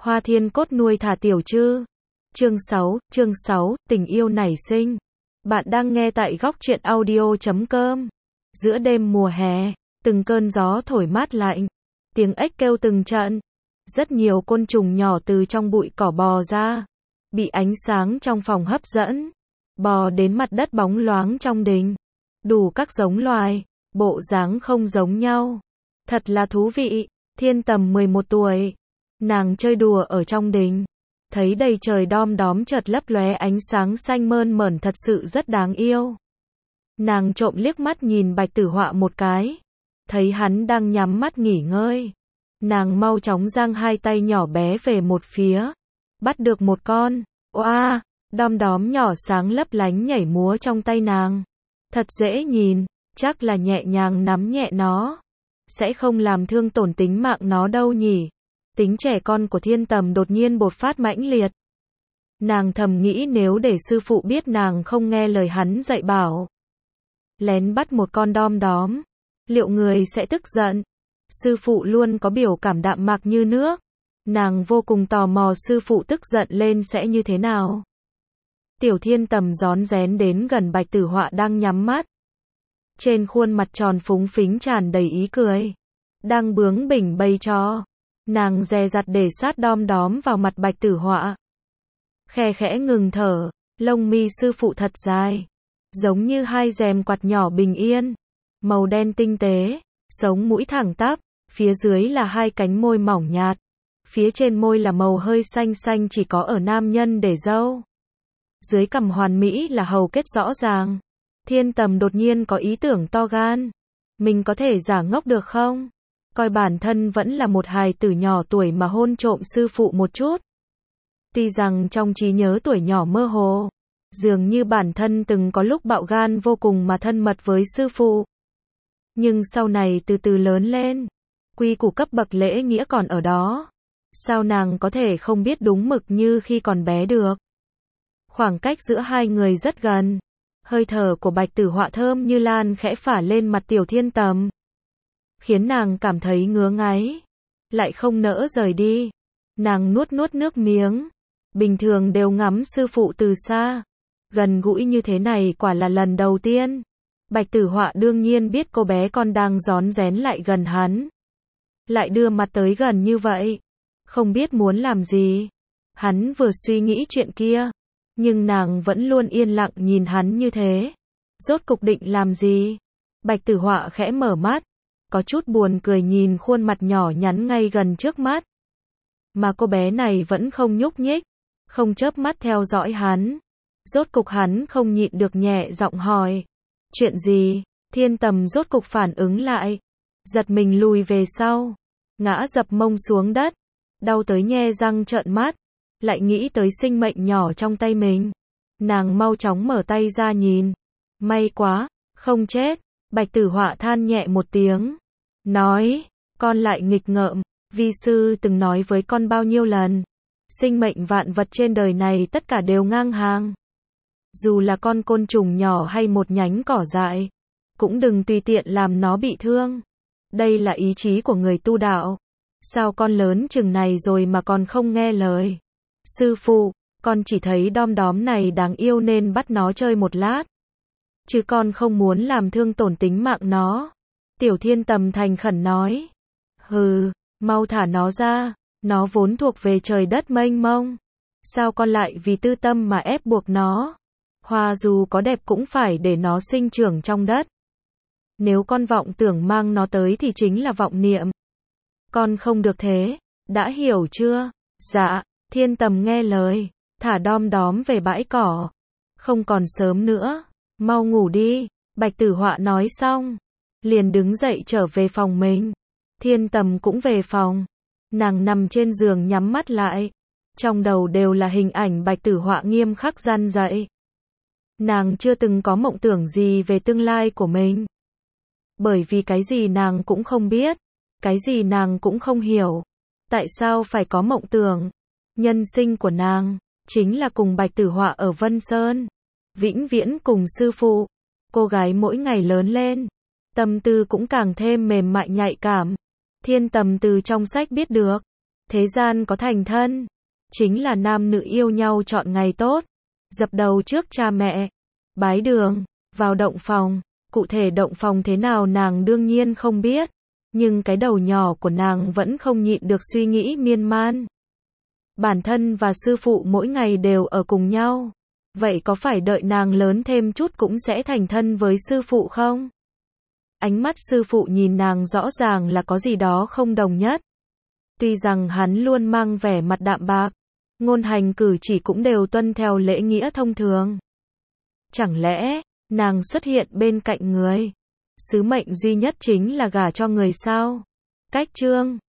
Hoa Thiên Cốt nuôi thả tiểu trư. Chương 6, tình yêu nảy sinh. Bạn đang nghe tại góc truyện audio.com. Giữa đêm mùa hè, từng cơn gió thổi mát lạnh, tiếng ếch kêu từng trận. Rất nhiều côn trùng nhỏ từ trong bụi cỏ bò ra, bị ánh sáng trong phòng hấp dẫn, bò đến mặt đất bóng loáng trong đình. Đủ các giống loài, bộ dáng không giống nhau. Thật là thú vị. Thiên Tầm 11 tuổi. Nàng chơi đùa ở trong đình, thấy đầy trời đom đóm chợt lấp lóe ánh sáng xanh mơn mởn thật sự rất đáng yêu. Nàng trộm liếc mắt nhìn Bạch Tử Họa một cái, thấy hắn đang nhắm mắt nghỉ ngơi. Nàng mau chóng giang hai tay nhỏ bé về một phía, bắt được một con. Oa, đom đóm nhỏ sáng lấp lánh nhảy múa trong tay nàng. Thật dễ nhìn, chắc là nhẹ nhàng nắm nhẹ nó, sẽ không làm thương tổn tính mạng nó đâu nhỉ. Tính trẻ con của Thiên Tầm đột nhiên bột phát mãnh liệt. Nàng thầm nghĩ nếu để sư phụ biết nàng không nghe lời hắn dạy bảo, lén bắt một con đom đóm, liệu người sẽ tức giận? Sư phụ luôn có biểu cảm đạm mạc như nước. Nàng vô cùng tò mò sư phụ tức giận lên sẽ như thế nào. Tiểu Thiên Tầm rón rén đến gần Bạch Tử Họa đang nhắm mắt. Trên khuôn mặt tròn phúng phính tràn đầy ý cười, đang bướng bỉnh bày trò. Nàng dè dặt để sát đom đóm vào mặt Bạch Tử Họa. Khe khẽ ngừng thở, lông mi sư phụ thật dài, giống như hai rèm quạt nhỏ bình yên, màu đen tinh tế, sống mũi thẳng tắp, phía dưới là hai cánh môi mỏng nhạt, phía trên môi là màu hơi xanh xanh chỉ có ở nam nhân để râu. Dưới cằm hoàn mỹ là hầu kết rõ ràng. Thiên Tầm đột nhiên có ý tưởng to gan. Mình có thể giả ngốc được không? Coi bản thân vẫn là một hài tử nhỏ tuổi mà hôn trộm sư phụ một chút. Tuy rằng trong trí nhớ tuổi nhỏ mơ hồ, dường như bản thân từng có lúc bạo gan vô cùng mà thân mật với sư phụ. Nhưng sau này từ từ lớn lên, quy củ cấp bậc lễ nghĩa còn ở đó. Sao nàng có thể không biết đúng mực như khi còn bé được? Khoảng cách giữa hai người rất gần. Hơi thở của Bạch Tử Họa thơm như lan khẽ phả lên mặt Tiểu Thiên Tầm, khiến nàng cảm thấy ngứa ngáy, lại không nỡ rời đi. Nàng nuốt nuốt nước miếng. Bình thường đều ngắm sư phụ từ xa, gần gũi như thế này quả là lần đầu tiên. Bạch Tử Họa đương nhiên biết cô bé con đang rón rén lại gần hắn, lại đưa mặt tới gần như vậy, không biết muốn làm gì. Hắn vừa suy nghĩ chuyện kia, nhưng nàng vẫn luôn yên lặng nhìn hắn như thế. Rốt cục định làm gì? Bạch Tử Họa khẽ mở mắt, có chút buồn cười nhìn khuôn mặt nhỏ nhắn ngay gần trước mắt. Mà cô bé này vẫn không nhúc nhích, không chớp mắt theo dõi hắn. Rốt cục hắn không nhịn được nhẹ giọng hỏi. Chuyện gì? Thiên Tầm rốt cục phản ứng lại, giật mình lùi về sau, ngã dập mông xuống đất, đau tới nhe răng trợn mắt, lại nghĩ tới sinh mệnh nhỏ trong tay mình. Nàng mau chóng mở tay ra nhìn. May quá, không chết. Bạch Tử Họa than nhẹ một tiếng, nói, con lại nghịch ngợm, vi sư từng nói với con bao nhiêu lần, sinh mệnh vạn vật trên đời này tất cả đều ngang hàng. Dù là con côn trùng nhỏ hay một nhánh cỏ dại, cũng đừng tùy tiện làm nó bị thương. Đây là ý chí của người tu đạo. Sao con lớn chừng này rồi mà còn không nghe lời? Sư phụ, con chỉ thấy đom đóm này đáng yêu nên bắt nó chơi một lát, chứ con không muốn làm thương tổn tính mạng nó. Tiểu Thiên Tầm thành khẩn nói. Hừ, mau thả nó ra, nó vốn thuộc về trời đất mênh mông. Sao con lại vì tư tâm mà ép buộc nó? Hoa dù có đẹp cũng phải để nó sinh trưởng trong đất. Nếu con vọng tưởng mang nó tới thì chính là vọng niệm. Con không được thế, đã hiểu chưa? Dạ. Thiên Tầm nghe lời, thả đom đóm về bãi cỏ. Không còn sớm nữa, mau ngủ đi. Bạch Tử Họa nói xong, liền đứng dậy trở về phòng mình. Thiên Tầm cũng về phòng. Nàng nằm trên giường nhắm mắt lại, trong đầu đều là hình ảnh Bạch Tử Họa nghiêm khắc răn dạy. Nàng chưa từng có mộng tưởng gì về tương lai của mình, bởi vì cái gì nàng cũng không biết, cái gì nàng cũng không hiểu. Tại sao phải có mộng tưởng? Nhân sinh của nàng chính là cùng Bạch Tử Họa ở Vân Sơn, vĩnh viễn cùng sư phụ. Cô gái mỗi ngày lớn lên, tâm tư cũng càng thêm mềm mại nhạy cảm. Thiên Tầm từ trong sách biết được, Thế gian có thành thân, chính là nam nữ yêu nhau chọn ngày tốt, dập đầu trước cha mẹ, bái đường, vào động phòng. Cụ thể động phòng thế nào nàng đương nhiên không biết, nhưng cái đầu nhỏ của nàng vẫn không nhịn được suy nghĩ miên man. Bản thân và sư phụ mỗi ngày đều ở cùng nhau, vậy có phải đợi nàng lớn thêm chút cũng sẽ thành thân với sư phụ không? Ánh mắt sư phụ nhìn nàng rõ ràng là có gì đó không đồng nhất. Tuy rằng hắn luôn mang vẻ mặt đạm bạc, ngôn hành cử chỉ cũng đều tuân theo lễ nghĩa thông thường. Chẳng lẽ, nàng xuất hiện bên cạnh người, sứ mệnh duy nhất chính là gả cho người sao? Cách chương